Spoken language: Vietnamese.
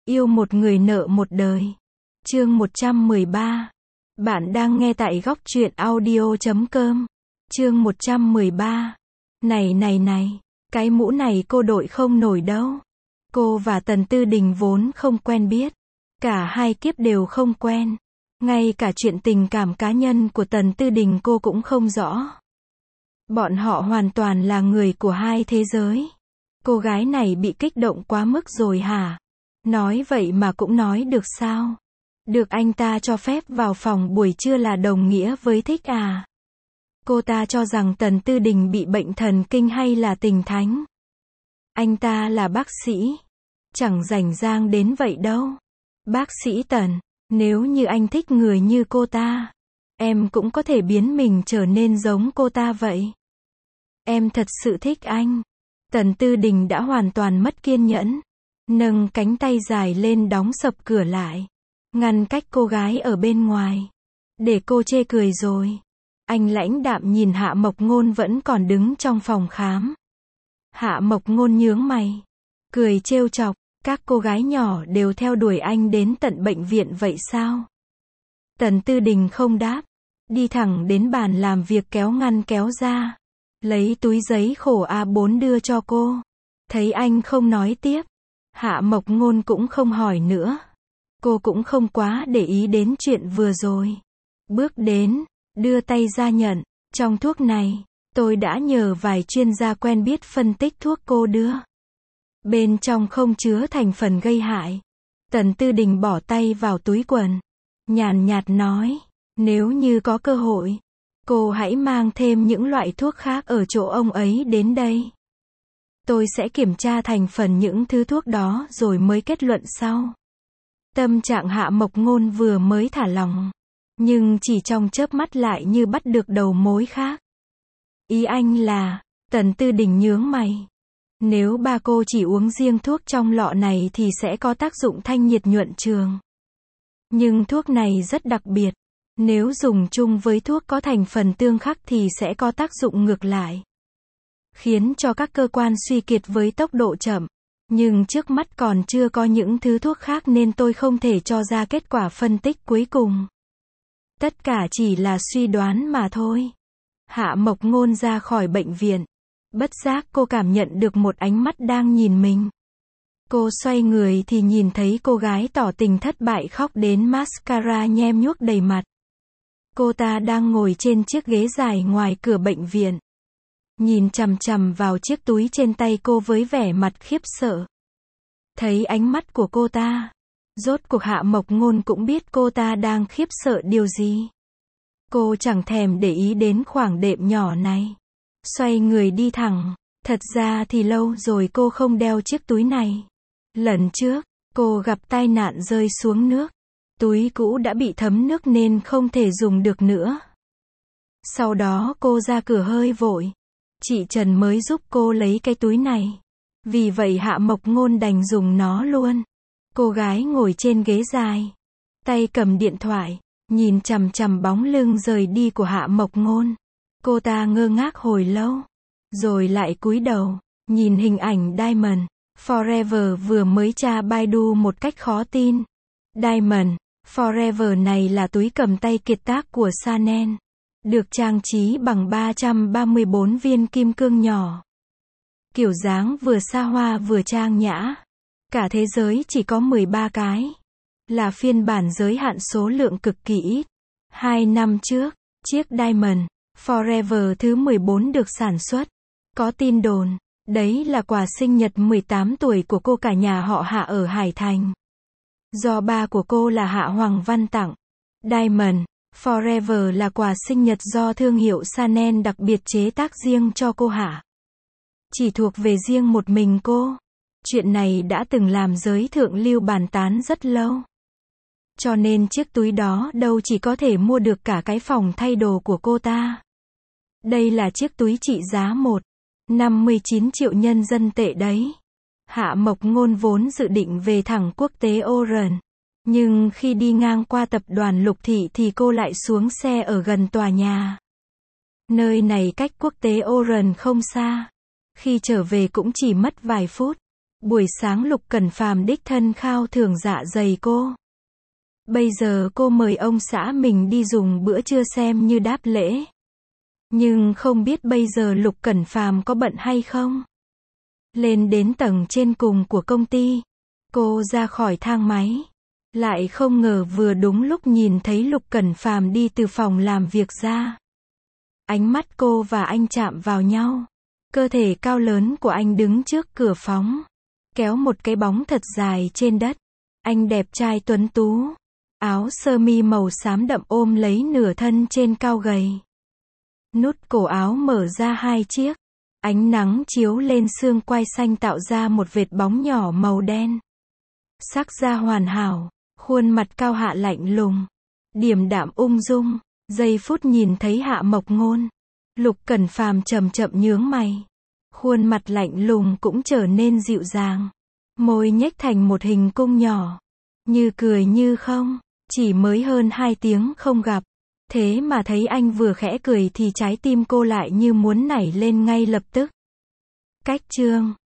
Yêu một người nợ một đời. Chương 113. Bạn đang nghe tại góc truyện audio.com. Chương 113. Này, cái mũ này cô đội không nổi đâu. Cô và Tần Tư Đình vốn không quen biết. Cả hai kiếp đều không quen. Ngay cả chuyện tình cảm cá nhân của Tần Tư Đình cô cũng không rõ. Bọn họ hoàn toàn là người của hai thế giới. Cô gái này bị kích động quá mức rồi hả? Nói vậy mà cũng nói được sao? Được anh ta cho phép vào phòng buổi trưa là đồng nghĩa với thích à? Cô ta cho rằng Tần Tư Đình bị bệnh thần kinh hay là tình thánh? Anh ta là bác sĩ. Chẳng rảnh rang đến vậy đâu. Bác sĩ Tần, nếu như anh thích người như cô ta, em cũng có thể biến mình trở nên giống cô ta vậy. Em thật sự thích anh. Tần Tư Đình đã hoàn toàn mất kiên nhẫn. Nâng cánh tay dài lên đóng sập cửa lại. Ngăn cách cô gái ở bên ngoài. Để cô chê cười rồi. Anh lãnh đạm nhìn Hạ Mộc Ngôn vẫn còn đứng trong phòng khám. Hạ Mộc Ngôn nhướng mày. Cười trêu chọc. Các cô gái nhỏ đều theo đuổi anh đến tận bệnh viện vậy sao? Tần Tư Đình không đáp. Đi thẳng đến bàn làm việc kéo ngăn kéo ra. Lấy túi giấy khổ A4 đưa cho cô. Thấy anh không nói tiếp. Hạ Mộc Ngôn cũng không hỏi nữa. Cô cũng không quá để ý đến chuyện vừa rồi. Bước đến, đưa tay ra nhận. Trong thuốc này, tôi đã nhờ vài chuyên gia quen biết phân tích thuốc cô đưa. Bên trong không chứa thành phần gây hại. Tần Tư Đình bỏ tay vào túi quần. Nhàn nhạt nói, nếu như có cơ hội, cô hãy mang thêm những loại thuốc khác ở chỗ ông ấy đến đây. Tôi sẽ kiểm tra thành phần những thứ thuốc đó rồi mới kết luận sau. Tâm trạng Hạ Mộc Ngôn vừa mới thả lỏng, nhưng chỉ trong chớp mắt lại như bắt được đầu mối khác. Ý anh là, Tần Tư Đình nhướng mày. Nếu ba cô chỉ uống riêng thuốc trong lọ này thì sẽ có tác dụng thanh nhiệt nhuận trường. Nhưng thuốc này rất đặc biệt. Nếu dùng chung với thuốc có thành phần tương khắc thì sẽ có tác dụng ngược lại. Khiến cho các cơ quan suy kiệt với tốc độ chậm. Nhưng trước mắt còn chưa có những thứ thuốc khác nên tôi không thể cho ra kết quả phân tích cuối cùng. Tất cả chỉ là suy đoán mà thôi. Hạ Mộc Ngôn ra khỏi bệnh viện. Bất giác cô cảm nhận được một ánh mắt đang nhìn mình. Cô xoay người thì nhìn thấy cô gái tỏ tình thất bại khóc đến mascara nhem nhuốc đầy mặt. Cô ta đang ngồi trên chiếc ghế dài ngoài cửa bệnh viện. Nhìn chằm chằm vào chiếc túi trên tay cô với vẻ mặt khiếp sợ. Thấy ánh mắt của cô ta, rốt cuộc Hạ Mộc Ngôn cũng biết cô ta đang khiếp sợ điều gì. Cô chẳng thèm để ý đến khoảng đệm nhỏ này. Xoay người đi thẳng. Thật ra thì lâu rồi cô không đeo chiếc túi này. Lần trước, cô gặp tai nạn rơi xuống nước. Túi cũ đã bị thấm nước nên không thể dùng được nữa. Sau đó cô ra cửa hơi vội. Chị Trần mới giúp cô lấy cái túi này. Vì vậy Hạ Mộc Ngôn đành dùng nó luôn. Cô gái ngồi trên ghế dài. Tay cầm điện thoại. Nhìn chằm chằm bóng lưng rời đi của Hạ Mộc Ngôn. Cô ta ngơ ngác hồi lâu. Rồi lại cúi đầu. Nhìn hình ảnh Diamond Forever vừa mới tra Baidu một cách khó tin. Diamond Forever này là túi cầm tay kiệt tác của Chanel. Được trang trí bằng 334 viên kim cương nhỏ. Kiểu dáng vừa xa hoa vừa trang nhã. Cả thế giới chỉ có 13 cái. Là phiên bản giới hạn số lượng cực kỳ ít. 2 năm trước, chiếc Diamond Forever thứ 14 được sản xuất. Có tin đồn, đấy là quà sinh nhật 18 tuổi của cô cả nhà họ Hạ ở Hải Thành. Do ba của cô là Hạ Hoàng Văn tặng. Diamond Forever là quà sinh nhật do thương hiệu Chanel đặc biệt chế tác riêng cho cô Hạ. Chỉ thuộc về riêng một mình cô. Chuyện này đã từng làm giới thượng lưu bàn tán rất lâu. Cho nên chiếc túi đó đâu chỉ có thể mua được cả cái phòng thay đồ của cô ta. Đây là chiếc túi trị giá 1,59 triệu nhân dân tệ đấy. Hạ Mộc Ngôn vốn dự định về thẳng quốc tế Oran. Nhưng khi đi ngang qua tập đoàn Lục Thị thì cô lại xuống xe ở gần tòa nhà. Nơi này cách quốc tế Oran không xa. Khi trở về cũng chỉ mất vài phút. Buổi sáng Lục Cẩn Phàm đích thân khao thưởng dạ dày cô. Bây giờ cô mời ông xã mình đi dùng bữa trưa xem như đáp lễ. Nhưng không biết bây giờ Lục Cẩn Phàm có bận hay không? Lên đến tầng trên cùng của công ty, cô ra khỏi thang máy. Lại không ngờ vừa đúng lúc nhìn thấy Lục Cẩn Phàm đi từ phòng làm việc ra. Ánh mắt cô và anh chạm vào nhau. Cơ thể cao lớn của anh đứng trước cửa phòng, kéo một cái bóng thật dài trên đất. Anh đẹp trai tuấn tú, áo sơ mi màu xám đậm ôm lấy nửa thân trên cao gầy. Nút cổ áo mở ra 2 chiếc. Ánh nắng chiếu lên xương quai xanh tạo ra một vệt bóng nhỏ màu đen. Sắc da hoàn hảo, khuôn mặt cao hạ lạnh lùng, điềm đạm ung dung. Giây phút nhìn thấy Hạ Mộc Ngôn, Lục Cẩn Phàm chậm chậm nhướng mày. Khuôn mặt lạnh lùng cũng trở nên dịu dàng. Môi nhếch thành một hình cung nhỏ. Như cười như không. Chỉ mới hơn 2 tiếng không gặp. Thế mà thấy anh vừa khẽ cười thì trái tim cô lại như muốn nảy lên ngay lập tức. Cách chương